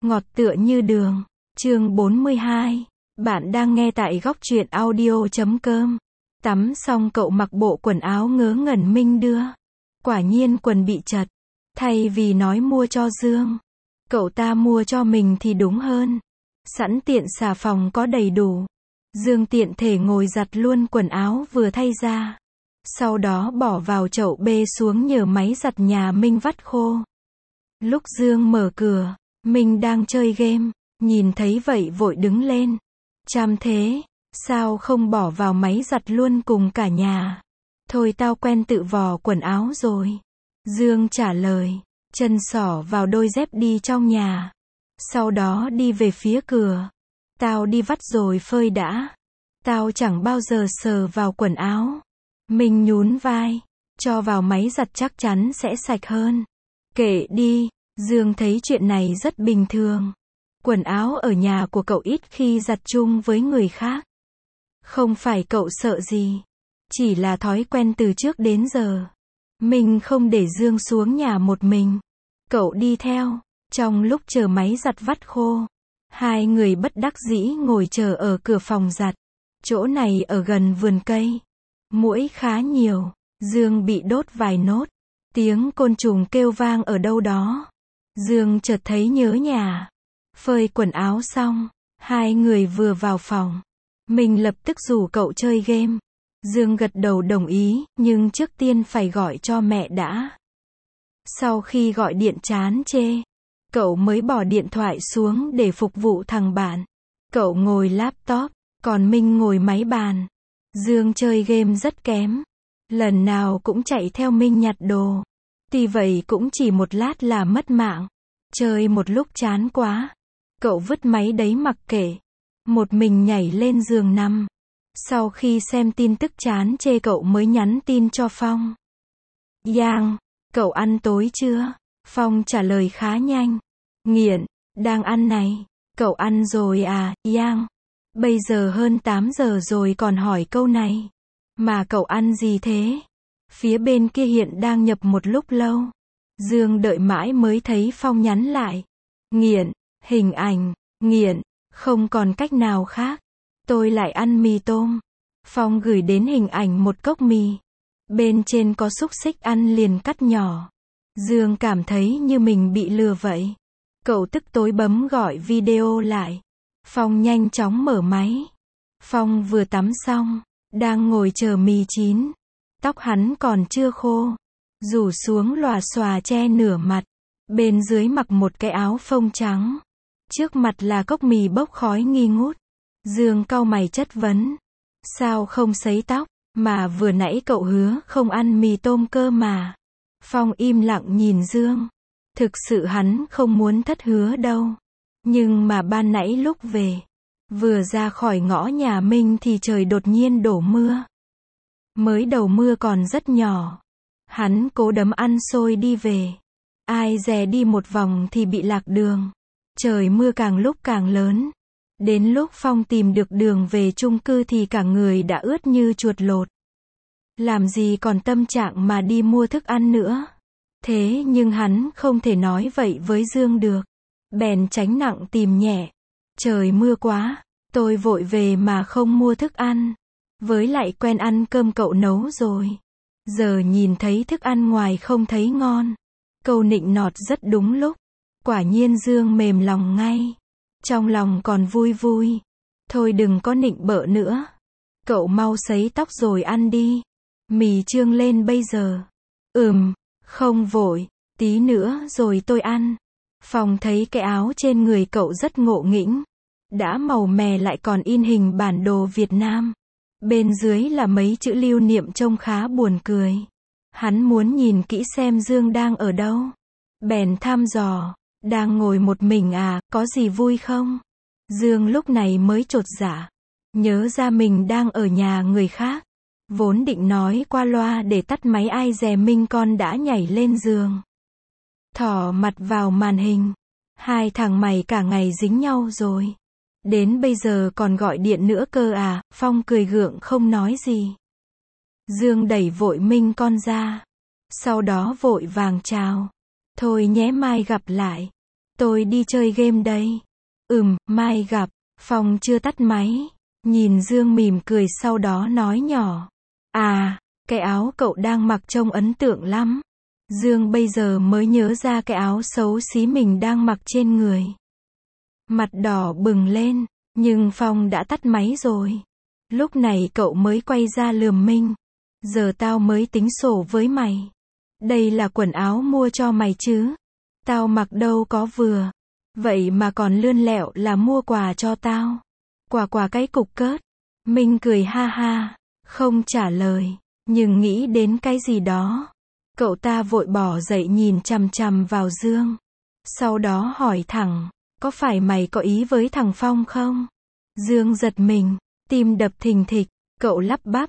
Ngọt tựa như đường. Chương 42. Bạn đang nghe tại góc truyện audio.com. Tắm xong cậu mặc bộ quần áo ngớ ngẩn Minh đưa. Quả nhiên quần bị chật. Thay vì nói mua cho Dương, cậu ta mua cho mình thì đúng hơn. Sẵn tiện xà phòng có đầy đủ. Dương tiện thể ngồi giặt luôn quần áo vừa thay ra. Sau đó bỏ vào chậu bê xuống nhờ máy giặt nhà Minh vắt khô. Lúc Dương mở cửa, Minh đang chơi game, nhìn thấy vậy vội đứng lên. Chăm thế, sao không bỏ vào máy giặt luôn cùng cả nhà? Thôi tao quen tự vò quần áo rồi. Dương trả lời, chân xỏ vào đôi dép đi trong nhà. Sau đó đi về phía cửa. Tao đi vắt rồi phơi đã. Tao chẳng bao giờ sờ vào quần áo. Minh nhún vai, cho vào máy giặt chắc chắn sẽ sạch hơn. Kệ đi, Dương thấy chuyện này rất bình thường. Quần áo ở nhà của cậu ít khi giặt chung với người khác. Không phải cậu sợ gì, chỉ là thói quen từ trước đến giờ. Minh không để Dương xuống nhà một mình. Cậu đi theo. Trong lúc chờ máy giặt vắt khô, hai người bất đắc dĩ ngồi chờ ở cửa phòng giặt. Chỗ này ở gần vườn cây. Muỗi khá nhiều. Dương bị đốt vài nốt. Tiếng côn trùng kêu vang ở đâu đó. Dương chợt thấy nhớ nhà. Phơi quần áo xong, hai người vừa vào phòng. Mình lập tức rủ cậu chơi game. Dương gật đầu đồng ý, nhưng trước tiên phải gọi cho mẹ đã. Sau khi gọi điện chán chê, cậu mới bỏ điện thoại xuống để phục vụ thằng bạn. Cậu ngồi laptop, còn Minh ngồi máy bàn. Dương chơi game rất kém. Lần nào cũng chạy theo Minh nhặt đồ. Tuy vậy cũng chỉ một lát là mất mạng. Chơi một lúc chán quá. Cậu vứt máy đấy mặc kệ. Một mình nhảy lên giường nằm. Sau khi xem tin tức chán chê cậu mới nhắn tin cho Phong. Yang, cậu ăn tối chưa? Phong trả lời khá nhanh. Nghiện, đang ăn này. Cậu ăn rồi à, Yang? Bây giờ hơn 8 giờ rồi còn hỏi câu này. Mà cậu ăn gì thế? Phía bên kia hiện đang nhập một lúc lâu. Dương đợi mãi mới thấy Phong nhắn lại. Nghiện, hình ảnh, nghiện, không còn cách nào khác. Tôi lại ăn mì tôm. Phong gửi đến hình ảnh một cốc mì. Bên trên có xúc xích ăn liền cắt nhỏ. Dương cảm thấy như mình bị lừa vậy. Cậu tức tối bấm gọi video lại. Phong nhanh chóng mở máy. Phong vừa tắm xong, đang ngồi chờ mì chín. Tóc hắn còn chưa khô, rủ xuống lòa xòa che nửa mặt. Bên dưới mặc một cái áo phông trắng. Trước mặt là cốc mì bốc khói nghi ngút. Dương cau mày chất vấn. Sao không sấy tóc, mà vừa nãy cậu hứa không ăn mì tôm cơ mà. Phong im lặng nhìn Dương. Thực sự hắn không muốn thất hứa đâu. Nhưng mà ban nãy lúc về, vừa ra khỏi ngõ nhà Minh thì trời đột nhiên đổ mưa. Mới đầu mưa còn rất nhỏ. Hắn cố đấm ăn xôi đi về. Ai dè đi một vòng thì bị lạc đường. Trời mưa càng lúc càng lớn. Đến lúc Phong tìm được đường về chung cư thì cả người đã ướt như chuột lột. Làm gì còn tâm trạng mà đi mua thức ăn nữa. Thế nhưng hắn không thể nói vậy với Dương được. Bèn tránh nặng tìm nhẹ. Trời mưa quá, tôi vội về mà không mua thức ăn. Với lại quen ăn cơm cậu nấu rồi. Giờ nhìn thấy thức ăn ngoài không thấy ngon. Câu nịnh nọt rất đúng lúc. Quả nhiên Dương mềm lòng ngay. Trong lòng còn vui vui. Thôi đừng có nịnh bợ nữa. Cậu mau sấy tóc rồi ăn đi. Mì trương lên bây giờ. Không vội. Tí nữa rồi tôi ăn. Phong thấy cái áo trên người cậu rất ngộ nghĩnh. Đã màu mè lại còn in hình bản đồ Việt Nam. Bên dưới là mấy chữ lưu niệm trông khá buồn cười. Hắn muốn nhìn kỹ xem Dương đang ở đâu. Bèn thăm dò. Đang ngồi một mình à, có gì vui không? Dương lúc này mới chột dạ. Nhớ ra mình đang ở nhà người khác. Vốn định nói qua loa để tắt máy ai dè Minh con đã nhảy lên giường. Thỏ mặt vào màn hình. Hai thằng mày cả ngày dính nhau rồi. Đến bây giờ còn gọi điện nữa cơ à? Phong cười gượng không nói gì. Dương đẩy vội Minh con ra. Sau đó vội vàng chào. Thôi nhé mai gặp lại. Tôi đi chơi game đây. Mai gặp. Phong chưa tắt máy. Nhìn Dương mỉm cười sau đó nói nhỏ. À, cái áo cậu đang mặc trông ấn tượng lắm. Dương bây giờ mới nhớ ra cái áo xấu xí mình đang mặc trên người. Mặt đỏ bừng lên, nhưng Phong đã tắt máy rồi. Lúc này cậu mới quay ra lườm Minh. Giờ tao mới tính sổ với mày. Đây là quần áo mua cho mày chứ. Tao mặc đâu có vừa. Vậy mà còn lươn lẹo là mua quà cho tao. Quà cái cục cớt. Minh cười ha ha, không trả lời, nhưng nghĩ đến cái gì đó. Cậu ta vội bỏ dậy nhìn chằm chằm vào Dương. Sau đó hỏi thẳng, có phải mày có ý với thằng Phong không? Dương giật mình, tim đập thình thịch, cậu lắp bắp,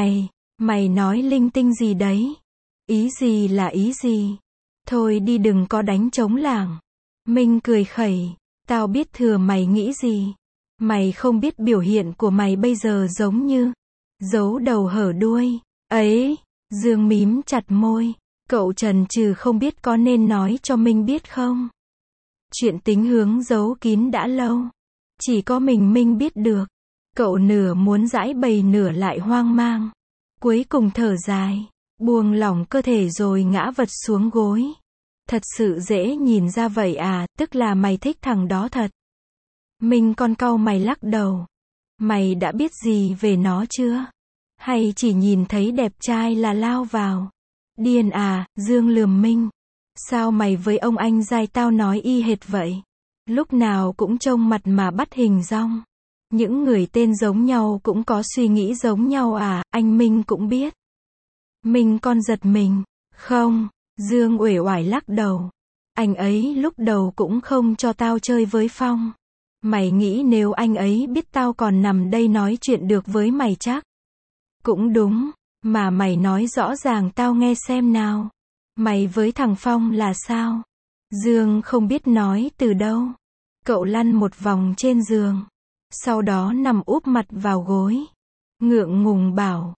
mày nói linh tinh gì đấy? Ý gì là ý gì? Thôi đi đừng có đánh trống lảng. Minh cười khẩy, tao biết thừa mày nghĩ gì. Mày không biết biểu hiện của mày bây giờ giống như giấu đầu hở đuôi. Ấy, Dương mím chặt môi, cậu chần chừ không biết có nên nói cho Minh biết không? Chuyện tính hướng giấu kín đã lâu, chỉ có mình Minh biết được. Cậu nửa muốn giãi bày nửa lại hoang mang. Cuối cùng thở dài, buông lỏng cơ thể rồi ngã vật xuống gối. Thật sự dễ nhìn ra vậy à, tức là mày thích thằng đó thật. Minh con cau mày lắc đầu. Mày đã biết gì về nó chưa? Hay chỉ nhìn thấy đẹp trai là lao vào? Điên à, Dương lườm Minh. Sao mày với ông anh giai tao nói y hệt vậy? Lúc nào cũng trông mặt mà bắt hình dong. Những người tên giống nhau cũng có suy nghĩ giống nhau à, anh Minh cũng biết. Minh con giật mình. Không, Dương uể oải lắc đầu. Anh ấy lúc đầu cũng không cho tao chơi với Phong. Mày nghĩ nếu anh ấy biết tao còn nằm đây nói chuyện được với mày chắc? Cũng đúng, mà mày nói rõ ràng tao nghe xem nào. Mày với thằng Phong là sao? Dương không biết nói từ đâu. Cậu lăn một vòng trên giường. Sau đó nằm úp mặt vào gối. Ngượng ngùng bảo,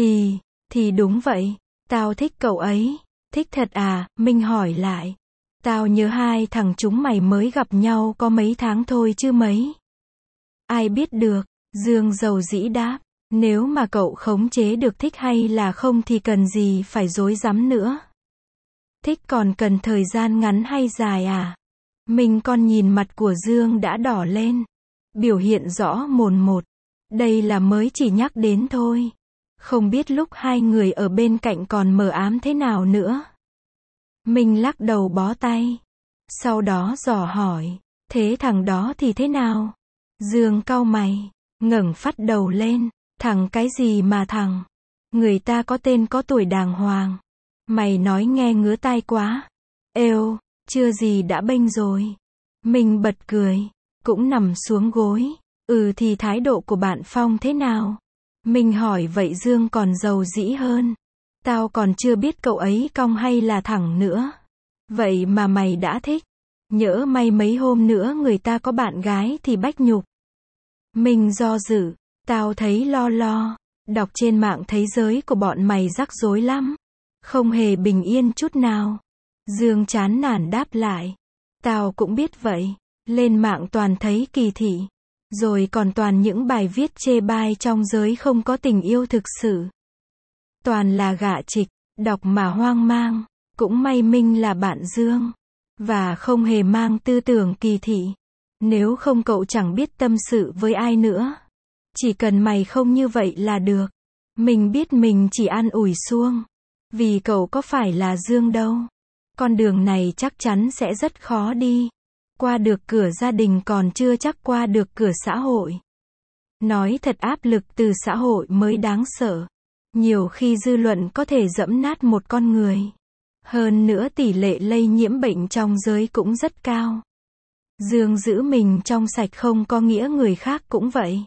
thì đúng vậy. Tao thích cậu ấy. Thích thật à? Minh hỏi lại. Tao nhớ hai thằng chúng mày mới gặp nhau có mấy tháng thôi chứ mấy. Ai biết được, Dương dầu dĩ đáp. Nếu mà cậu khống chế được thích hay là không thì cần gì phải rối rắm nữa. Thích còn cần thời gian ngắn hay dài à? Mình con nhìn mặt của Dương đã đỏ lên. Biểu hiện rõ mồn một. Đây là mới chỉ nhắc đến thôi. Không biết lúc hai người ở bên cạnh còn mờ ám thế nào nữa. Mình lắc đầu bó tay. Sau đó dò hỏi. Thế thằng đó thì thế nào? Dương cau mày. Ngẩng phát đầu lên. Thằng cái gì mà thằng? Người ta có tên có tuổi đàng hoàng. Mày nói nghe ngứa tai quá. Êu, chưa gì đã bênh rồi. Mình bật cười. Cũng nằm xuống gối. Thì thái độ của bạn Phong thế nào? Mình hỏi vậy Dương còn dầu dĩ hơn. Tao còn chưa biết cậu ấy cong hay là thẳng nữa. Vậy mà mày đã thích. Nhỡ may mấy hôm nữa người ta có bạn gái thì bách nhục. Mình do dự. Tao thấy lo. Đọc trên mạng thấy giới của bọn mày rắc rối lắm. Không hề bình yên chút nào. Dương chán nản đáp lại. Tao cũng biết vậy. Lên mạng toàn thấy kỳ thị. Rồi còn toàn những bài viết chê bai trong giới không có tình yêu thực sự. Toàn là gạ trịch, đọc mà hoang mang. Cũng may Minh là bạn Dương. Và không hề mang tư tưởng kỳ thị. Nếu không cậu chẳng biết tâm sự với ai nữa. Chỉ cần mày không như vậy là được. Mình biết mình chỉ an ủi Xuông. Vì cậu có phải là Dương đâu. Con đường này chắc chắn sẽ rất khó đi. Qua được cửa gia đình còn chưa chắc qua được cửa xã hội. Nói thật áp lực từ xã hội mới đáng sợ. Nhiều khi dư luận có thể giẫm nát một con người. Hơn nữa tỷ lệ lây nhiễm bệnh trong giới cũng rất cao. Dương giữ mình trong sạch không có nghĩa người khác cũng vậy.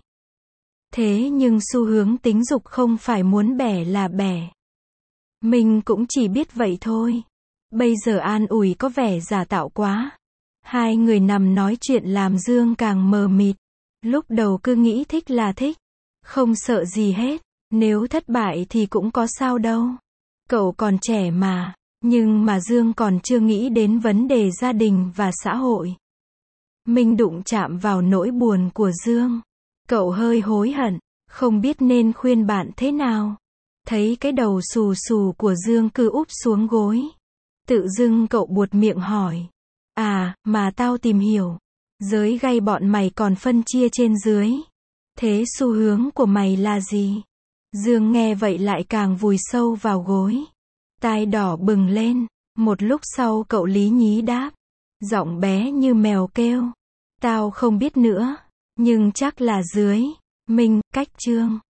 Thế nhưng xu hướng tính dục không phải muốn bẻ là bẻ. Mình cũng chỉ biết vậy thôi. Bây giờ an ủi có vẻ giả tạo quá. Hai người nằm nói chuyện làm Dương càng mờ mịt. Lúc đầu cứ nghĩ thích là thích. Không sợ gì hết. Nếu thất bại thì cũng có sao đâu. Cậu còn trẻ mà. Nhưng mà Dương còn chưa nghĩ đến vấn đề gia đình và xã hội. Minh đụng chạm vào nỗi buồn của Dương. Cậu hơi hối hận, không biết nên khuyên bạn thế nào. Thấy cái đầu xù xù của Dương cứ úp xuống gối. Tự dưng cậu buột miệng hỏi. À, mà tao tìm hiểu. Giới gay bọn mày còn phân chia trên dưới. Thế xu hướng của mày là gì? Dương nghe vậy lại càng vùi sâu vào gối. Tai đỏ bừng lên. Một lúc sau cậu lý nhí đáp. Giọng bé như mèo kêu. Tao không biết nữa. Nhưng chắc là dưới. Minh, cách Trương.